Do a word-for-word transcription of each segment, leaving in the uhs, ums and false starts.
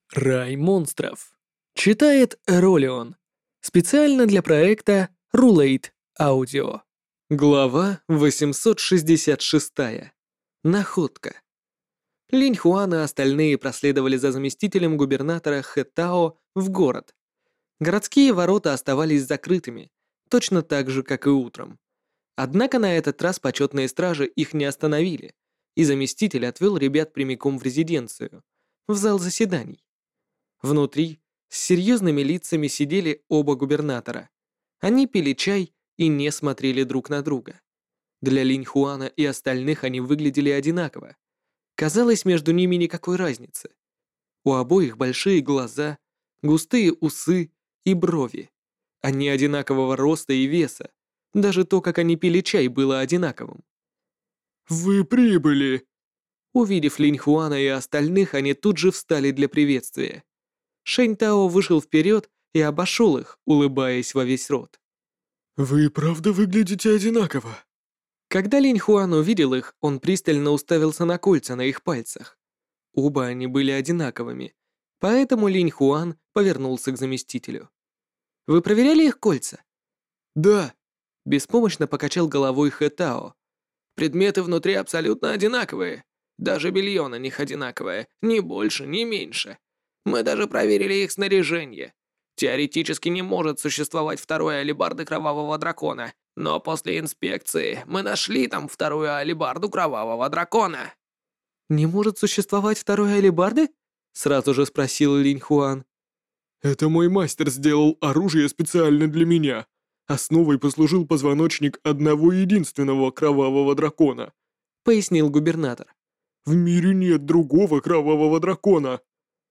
Рай монстров. Читает Ролион. Специально для проекта Rulate Audio. Глава восемьсот шестьдесят шесть. Находка. Линь Хуан и остальные проследовали за заместителем губернатора Хэ Тао в город. Городские ворота оставались закрытыми, точно так же, как и утром. Однако на этот раз почетные стражи их не остановили, и заместитель отвел ребят прямиком в резиденцию, в зал заседаний. Внутри с серьезными лицами сидели оба губернатора. Они пили чай и не смотрели друг на друга. Для Линь Хуана и остальных они выглядели одинаково. Казалось, между ними никакой разницы. У обоих большие глаза, густые усы и брови. Они одинакового роста и веса. Даже то, как они пили чай, было одинаковым. «Вы прибыли!» Увидев Линь Хуана и остальных, они тут же встали для приветствия. Шэнь Тао вышел вперед и обошел их, улыбаясь во весь рот. «Вы правда выглядите одинаково?» Когда Линь Хуан увидел их, он пристально уставился на кольца на их пальцах. Оба они были одинаковыми, поэтому Линь Хуан повернулся к заместителю. «Вы проверяли их кольца?» «Да». Беспомощно покачал головой Хэ Тао. Предметы внутри абсолютно одинаковые. Даже белье на них одинаковое, ни больше, ни меньше. Мы даже проверили их снаряжение. Теоретически не может существовать второй алебарды Кровавого Дракона, но после инспекции мы нашли там вторую алебарду Кровавого Дракона. «Не может существовать второй алебарды?» Сразу же спросил Линь Хуан. «Это мой мастер сделал оружие специально для меня. Основой послужил позвоночник одного единственного Кровавого Дракона», — пояснил губернатор. «В мире нет другого Кровавого Дракона.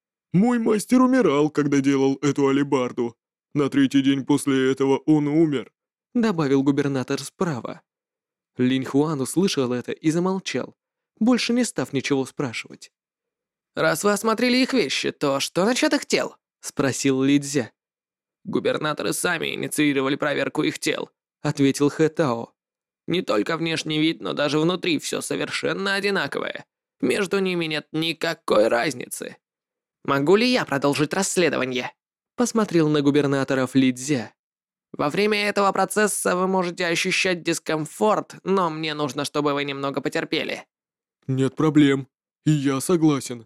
Мой мастер умирал, когда делал эту алебарду. На третий день после этого он умер», — добавил губернатор справа. Линь Хуан услышал это и замолчал, больше не став ничего спрашивать. «Раз вы осмотрели их вещи, то что насчет их тел?» — спросил Ли Цзя. «Губернаторы сами инициировали проверку их тел», — ответил Хэ Тао. «Не только внешний вид, но даже внутри все совершенно одинаковое. Между ними нет никакой разницы». «Могу ли я продолжить расследование?» — посмотрел на губернаторов Ли Цзя. «Во время этого процесса вы можете ощущать дискомфорт, но мне нужно, чтобы вы немного потерпели». «Нет проблем. И я согласен».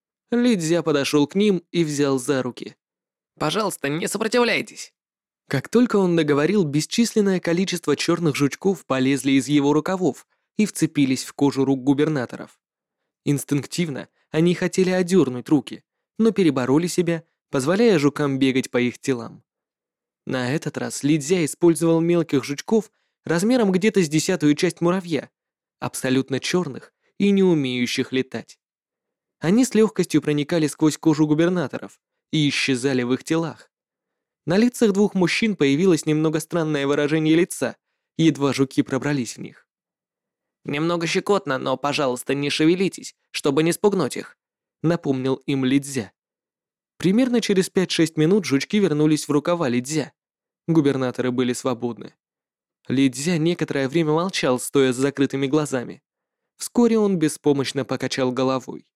Ли Цзя подошел к ним и взял за руки. «Пожалуйста, не сопротивляйтесь». Как только он договорил, бесчисленное количество черных жучков полезли из его рукавов и вцепились в кожу рук губернаторов. Инстинктивно они хотели одернуть руки, но перебороли себя, позволяя жукам бегать по их телам. На этот раз Ли Цзя использовал мелких жучков размером где-то с десятую часть муравья, абсолютно черных и не умеющих летать. Они с легкостью проникали сквозь кожу губернаторов и исчезали в их телах. На лицах двух мужчин появилось немного странное выражение лица, едва жуки пробрались в них. «Немного щекотно, но, пожалуйста, не шевелитесь, чтобы не спугнуть их», — напомнил им Ли Цзя. Примерно через пять-шесть минут жучки вернулись в рукава Ли Цзя. Губернаторы были свободны. Ли Цзя некоторое время молчал, стоя с закрытыми глазами. Вскоре он беспомощно покачал головой.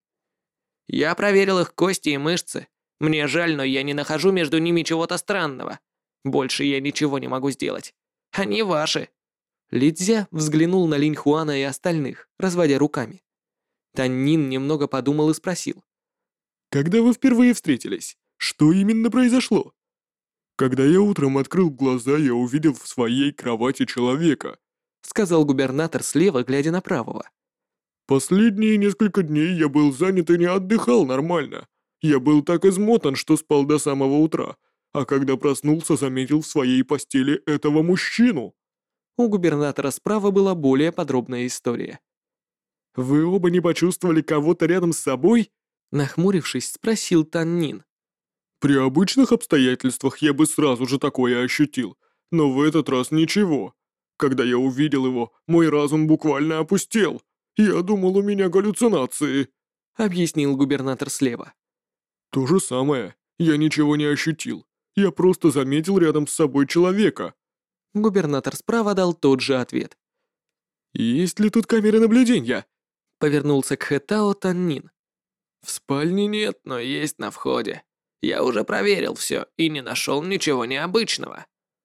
«Я проверил их кости и мышцы. Мне жаль, но я не нахожу между ними чего-то странного. Больше я ничего не могу сделать. Они ваши». Ли Цзя взглянул на Линь Хуана и остальных, разводя руками. Таннин немного подумал и спросил. «Когда вы впервые встретились? Что именно произошло?» «Когда я утром открыл глаза, я увидел в своей кровати человека», — сказал губернатор слева, глядя на правого. «Последние несколько дней я был занят и не отдыхал нормально. Я был так измотан, что спал до самого утра, а когда проснулся, заметил в своей постели этого мужчину». У губернатора справа была более подробная история. «Вы оба не почувствовали кого-то рядом с собой?» Нахмурившись, спросил Таннин. «При обычных обстоятельствах я бы сразу же такое ощутил, но в этот раз ничего. Когда я увидел его, мой разум буквально опустел. Я думал, у меня галлюцинации», — объяснил губернатор слева. «То же самое. Я ничего не ощутил. Я просто заметил рядом с собой человека». Губернатор справа дал тот же ответ. «Есть ли тут камеры наблюдения?» Повернулся к Хэ Тао Таннин. В спальне нет, но есть на входе. Я уже проверил все и не нашел ничего необычного.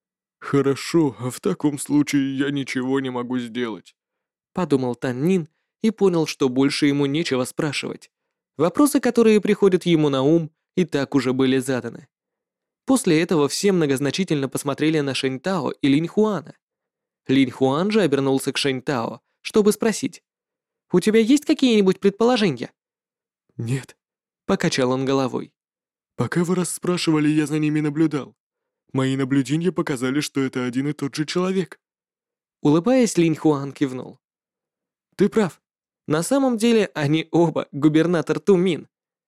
Хорошо, а в таком случае я ничего не могу сделать. Подумал Тан Нин и понял, что больше ему нечего спрашивать. Вопросы, которые приходят ему на ум, и так уже были заданы. После этого все многозначительно посмотрели на Шэнь Тао и Линь Хуана. Линь Хуан же обернулся к Шэнь Тао, чтобы спросить: «У тебя есть какие-нибудь предположения?» Нет. Покачал он головой. Пока вы расспрашивали, я за ними наблюдал. Мои наблюдения показали, что это один и тот же человек. Улыбаясь, Линь Хуан кивнул. «Ты прав. На самом деле они оба губернатор Тумин».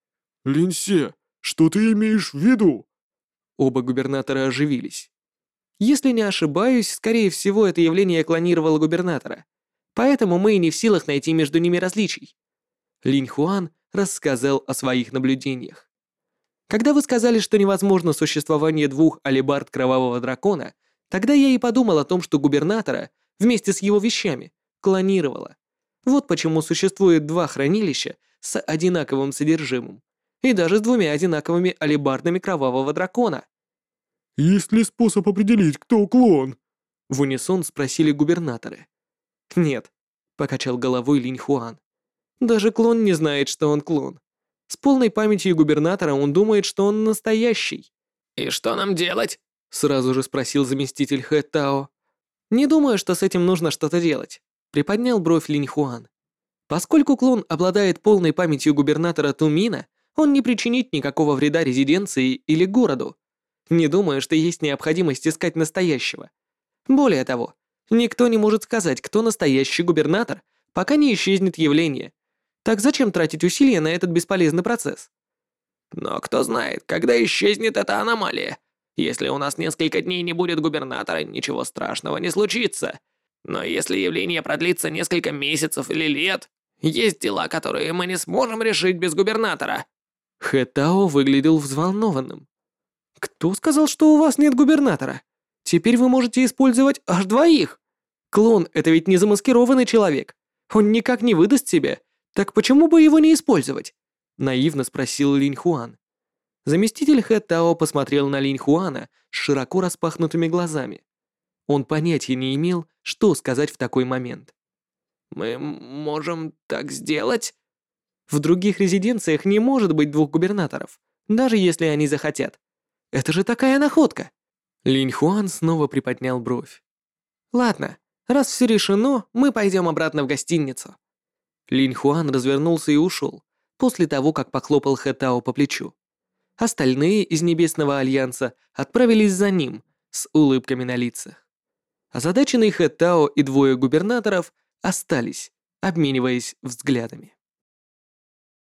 Линьсе, что ты имеешь в виду? Оба губернатора оживились. Если не ошибаюсь, скорее всего, это явление клонировало губернатора. Поэтому мы и не в силах найти между ними различий. Линь Хуан рассказал о своих наблюдениях. Когда вы сказали, что невозможно существование двух алебард Кровавого Дракона, тогда я и подумал о том, что губернатора, вместе с его вещами, клонировало. Вот почему существует два хранилища с одинаковым содержимым, и даже с двумя одинаковыми алебардами Кровавого Дракона. Есть ли способ определить, кто клон? В унисон спросили губернаторы. «Нет», — покачал головой Линь Хуан. «Даже клон не знает, что он клон. С полной памятью губернатора он думает, что он настоящий». «И что нам делать?» — сразу же спросил заместитель Хэ Тао. «Не думаю, что с этим нужно что-то делать», — приподнял бровь Линь Хуан. «Поскольку клон обладает полной памятью губернатора Тумина, он не причинит никакого вреда резиденции или городу. Не думаю, что есть необходимость искать настоящего. Более того, никто не может сказать, кто настоящий губернатор, пока не исчезнет явление. Так зачем тратить усилия на этот бесполезный процесс?» «Но кто знает, когда исчезнет эта аномалия. Если у нас несколько дней не будет губернатора, ничего страшного не случится. Но если явление продлится несколько месяцев или лет, есть дела, которые мы не сможем решить без губернатора». Хэ Тао выглядел взволнованным. «Кто сказал, что у вас нет губернатора? Теперь вы можете использовать аж двоих. Клон — это ведь не замаскированный человек. Он никак не выдаст себя. Так почему бы его не использовать?» Наивно спросил Линь Хуан. Заместитель Хэ Тао посмотрел на Линь Хуана с широко распахнутыми глазами. Он понятия не имел, что сказать в такой момент. «Мы можем так сделать?» В других резиденциях не может быть двух губернаторов, даже если они захотят. Это же такая находка!» Линь Хуан снова приподнял бровь. «Ладно, раз все решено, мы пойдем обратно в гостиницу». Линь Хуан развернулся и ушел, после того, как похлопал Хэ Тао по плечу. Остальные из Небесного Альянса отправились за ним с улыбками на лицах. Озадаченный Хэ Тао и двое губернаторов остались, обмениваясь взглядами.